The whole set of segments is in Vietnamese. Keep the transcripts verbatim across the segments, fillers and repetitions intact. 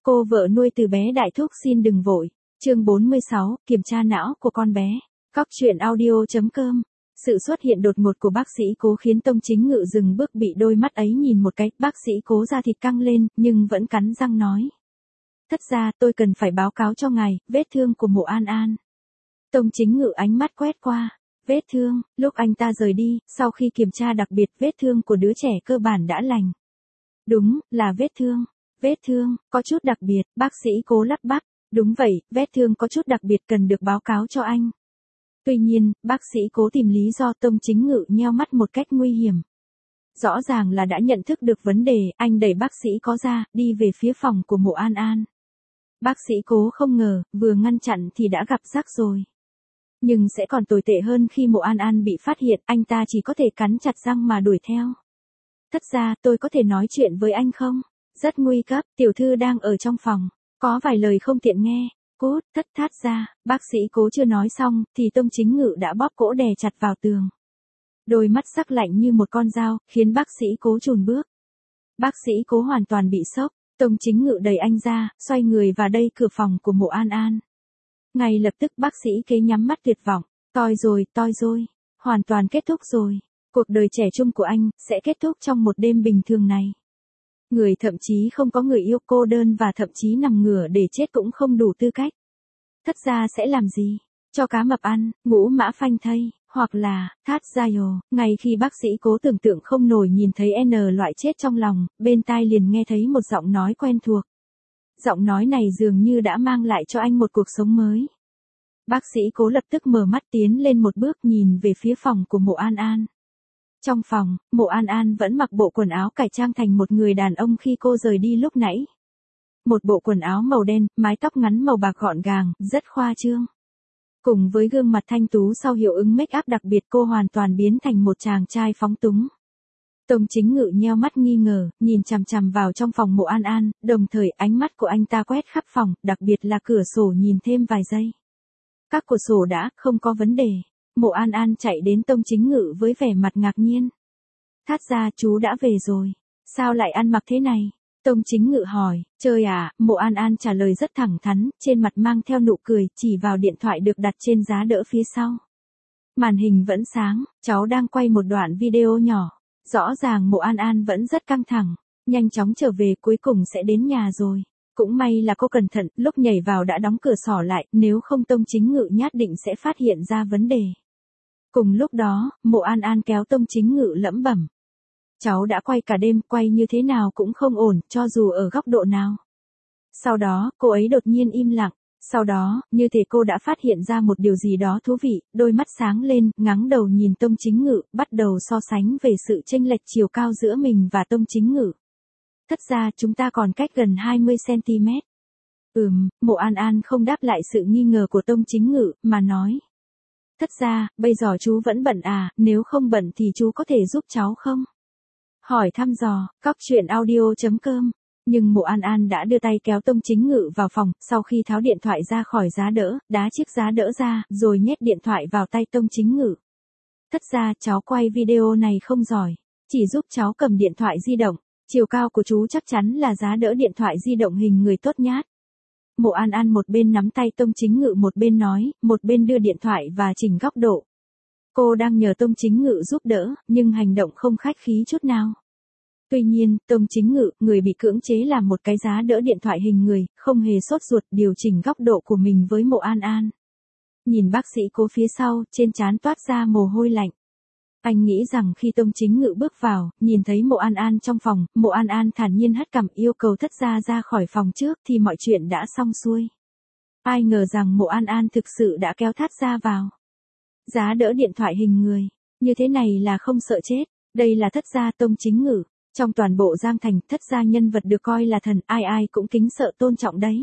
Cô vợ nuôi từ bé đại thúc xin đừng vội. Chương bốn mươi sáu, kiểm tra não của con bé. Cóc truyện audio chấm com. Sự xuất hiện đột ngột của bác sĩ Cố khiến Tông Chính Ngự dừng bước, bị đôi mắt ấy nhìn một cái. Bác sĩ Cố da thịt căng lên, nhưng vẫn cắn răng nói. Thất ra, tôi cần phải báo cáo cho ngài, vết thương của Mộ An An. Tông Chính Ngự ánh mắt quét qua. Vết thương, lúc anh ta rời đi, sau khi kiểm tra đặc biệt, vết thương của đứa trẻ cơ bản đã lành. Đúng, là vết thương. Vết thương, có chút đặc biệt, bác sĩ Cố lắp bắp. Đúng vậy, vết thương có chút đặc biệt cần được báo cáo cho anh. Tuy nhiên, bác sĩ Cố tìm lý do. Tông Chính Ngự nheo mắt một cách nguy hiểm. Rõ ràng là đã nhận thức được vấn đề, anh đẩy bác sĩ Cố ra, đi về phía phòng của Mộ An An. Bác sĩ Cố không ngờ, vừa ngăn chặn thì đã gặp rắc rồi. Nhưng sẽ còn tồi tệ hơn khi Mộ An An bị phát hiện, anh ta chỉ có thể cắn chặt răng mà đuổi theo. Thất ra, tôi có thể nói chuyện với anh không? Rất nguy cấp, tiểu thư đang ở trong phòng. Có vài lời không tiện nghe. Cút, thất thát ra, bác sĩ Cố chưa nói xong, thì Tông Chính Ngự đã bóp cổ đè chặt vào tường. Đôi mắt sắc lạnh như một con dao, khiến bác sĩ Cố chùn bước. Bác sĩ Cố hoàn toàn bị sốc. Tông Chính Ngự đẩy anh ra, xoay người vào đây cửa phòng của Mộ An An. Ngay lập tức bác sĩ Kế nhắm mắt tuyệt vọng. Toi rồi, toi rồi. Hoàn toàn kết thúc rồi. Cuộc đời trẻ trung của anh, sẽ kết thúc trong một đêm bình thường này. Người thậm chí không có người yêu, cô đơn và thậm chí nằm ngửa để chết cũng không đủ tư cách. Thất gia sẽ làm gì? Cho cá mập ăn, ngũ mã phanh thây, hoặc là, thát gia yồ. Ngay khi bác sĩ Cố tưởng tượng không nổi nhìn thấy N loại chết trong lòng, bên tai liền nghe thấy một giọng nói quen thuộc. Giọng nói này dường như đã mang lại cho anh một cuộc sống mới. Bác sĩ Cố lập tức mở mắt tiến lên một bước, nhìn về phía phòng của Mộ An An. Trong phòng, Mộ An An vẫn mặc bộ quần áo cải trang thành một người đàn ông khi cô rời đi lúc nãy. Một bộ quần áo màu đen, mái tóc ngắn màu bạc gọn gàng, rất khoa trương. Cùng với gương mặt thanh tú sau hiệu ứng make up đặc biệt, cô hoàn toàn biến thành một chàng trai phóng túng. Tông Chính Ngự nheo mắt nghi ngờ, nhìn chằm chằm vào trong phòng Mộ An An, đồng thời ánh mắt của anh ta quét khắp phòng, đặc biệt là cửa sổ nhìn thêm vài giây. Các cửa sổ đã, không có vấn đề. Mộ An An chạy đến Tông Chính Ngự với vẻ mặt ngạc nhiên. Thát ra, chú đã về rồi. Sao lại ăn mặc thế này? Tông Chính Ngự hỏi. Chơi à? Mộ An An trả lời rất thẳng thắn, trên mặt mang theo nụ cười, chỉ vào điện thoại được đặt trên giá đỡ phía sau. Màn hình vẫn sáng, cháu đang quay một đoạn video nhỏ. Rõ ràng Mộ An An vẫn rất căng thẳng. Nhanh chóng trở về, cuối cùng sẽ đến nhà rồi. Cũng may là cô cẩn thận, lúc nhảy vào đã đóng cửa sổ lại, nếu không Tông Chính Ngự nhất định sẽ phát hiện ra vấn đề. Cùng lúc đó, Mộ An An kéo Tông Chính Ngự lẩm bẩm. Cháu đã quay cả đêm, quay như thế nào cũng không ổn, cho dù ở góc độ nào. Sau đó, cô ấy đột nhiên im lặng. Sau đó, như thể cô đã phát hiện ra một điều gì đó thú vị, đôi mắt sáng lên, ngáng đầu nhìn Tông Chính Ngự, bắt đầu so sánh về sự chênh lệch chiều cao giữa mình và Tông Chính Ngự. Thất ra, chúng ta còn cách gần hai mươi xăng ti mét. Ừm, Mộ An An không đáp lại sự nghi ngờ của Tông Chính Ngự, mà nói. Thất ra, bây giờ chú vẫn bận à, nếu không bận thì chú có thể giúp cháu không? Hỏi thăm dò, cóc truyện audio chấm com. Nhưng Mộ An An đã đưa tay kéo Tông Chính Ngự vào phòng, sau khi tháo điện thoại ra khỏi giá đỡ, đá chiếc giá đỡ ra, rồi nhét điện thoại vào tay Tông Chính Ngự. Thất ra, cháu quay video này không giỏi, chỉ giúp cháu cầm điện thoại di động, chiều cao của chú chắc chắn là giá đỡ điện thoại di động hình người tốt nhát. Mộ An An một bên nắm tay Tông Chính Ngự một bên nói, một bên đưa điện thoại và chỉnh góc độ. Cô đang nhờ Tông Chính Ngự giúp đỡ, nhưng hành động không khách khí chút nào. Tuy nhiên, Tông Chính Ngự, người bị cưỡng chế làm một cái giá đỡ điện thoại hình người, không hề sốt ruột điều chỉnh góc độ của mình với Mộ An An. Nhìn bác sĩ Cố phía sau, trên trán toát ra mồ hôi lạnh. Anh nghĩ rằng khi Tông Chính Ngự bước vào, nhìn thấy Mộ An An trong phòng, Mộ An An thản nhiên hất cằm yêu cầu thất gia ra khỏi phòng trước thì mọi chuyện đã xong xuôi. Ai ngờ rằng Mộ An An thực sự đã kéo thát gia vào. Giá đỡ điện thoại hình người, như thế này là không sợ chết, đây là thất gia Tông Chính Ngự. Trong toàn bộ Giang Thành, thất gia nhân vật được coi là thần, ai ai cũng kính sợ tôn trọng đấy.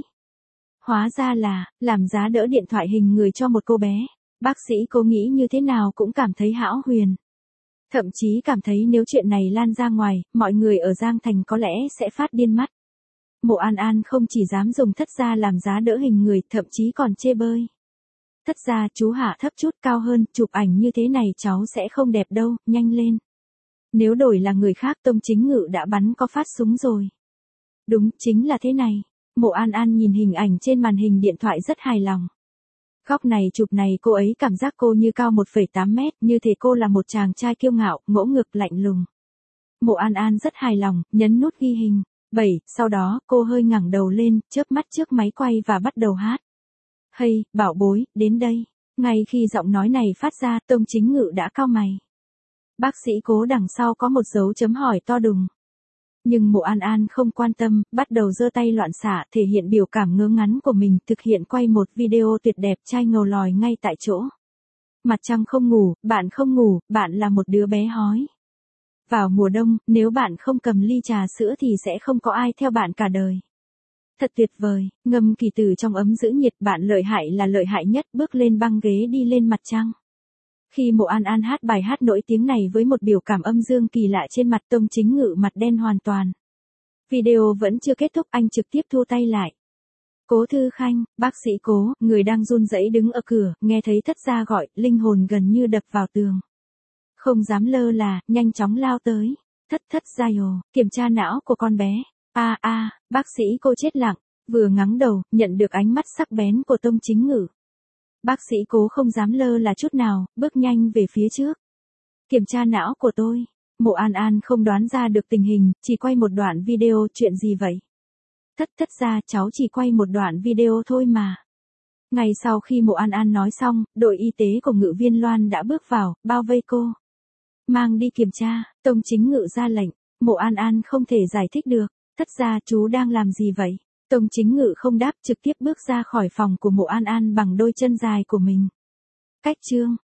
Hóa ra là, làm giá đỡ điện thoại hình người cho một cô bé. Bác sĩ Cố nghĩ như thế nào cũng cảm thấy hão huyền. Thậm chí cảm thấy nếu chuyện này lan ra ngoài, mọi người ở Giang Thành có lẽ sẽ phát điên mắt. Mộ An An không chỉ dám dùng thất gia làm giá đỡ hình người, thậm chí còn chê bơi. Thất gia, chú hạ thấp chút, cao hơn, chụp ảnh như thế này cháu sẽ không đẹp đâu, nhanh lên. Nếu đổi là người khác Tông Chính Ngự đã bắn có phát súng rồi. Đúng, chính là thế này. Mộ An An nhìn hình ảnh trên màn hình điện thoại rất hài lòng. Góc này chụp này cô ấy cảm giác cô như cao một phẩy tám mét, như thể cô là một chàng trai kiêu ngạo, ngỗ ngược lạnh lùng. Mộ An An rất hài lòng, nhấn nút ghi hình. bảy, sau đó, cô hơi ngẩng đầu lên, chớp mắt trước máy quay và bắt đầu hát. Hey, bảo bối, đến đây. Ngay khi giọng nói này phát ra, Tông Chính Ngự đã cau mày. Bác sĩ Cố đằng sau có một dấu chấm hỏi to đùng. Nhưng Mộ An An không quan tâm, bắt đầu giơ tay loạn xạ, thể hiện biểu cảm ngớ ngắn của mình, thực hiện quay một video tuyệt đẹp trai ngầu lòi ngay tại chỗ. Mặt trăng không ngủ, bạn không ngủ, bạn là một đứa bé hói. Vào mùa đông, nếu bạn không cầm ly trà sữa thì sẽ không có ai theo bạn cả đời. Thật tuyệt vời, ngâm kỳ từ trong ấm giữ nhiệt, bạn lợi hại là lợi hại nhất, bước lên băng ghế đi lên mặt trăng. Khi Mộ An An hát bài hát nổi tiếng này với một biểu cảm âm dương kỳ lạ trên mặt, Tông Chính Ngự mặt đen hoàn toàn. Video vẫn chưa kết thúc, anh trực tiếp thu tay lại. Cố Thư Khanh, bác sĩ Cố, người đang run rẩy đứng ở cửa, nghe thấy thất gia gọi, linh hồn gần như đập vào tường. Không dám lơ là, nhanh chóng lao tới. Thất thất gia ồ, kiểm tra não của con bé. A a, à, bác sĩ Cô chết lặng, vừa ngắng đầu, nhận được ánh mắt sắc bén của Tông Chính Ngự. Bác sĩ Cố không dám lơ là chút nào, bước nhanh về phía trước. Kiểm tra não của tôi. Mộ An An không đoán ra được tình hình, chỉ quay một đoạn video, chuyện gì vậy? Thất thất gia, cháu chỉ quay một đoạn video thôi mà. Ngay sau khi Mộ An An nói xong, đội y tế của Ngự viên Loan đã bước vào, bao vây cô. Mang đi kiểm tra, Tông Chính Ngự ra lệnh. Mộ An An không thể giải thích được. Thất gia, chú đang làm gì vậy? Tông Chính Ngự không đáp, trực tiếp bước ra khỏi phòng của Mộ An An bằng đôi chân dài của mình. Cách chương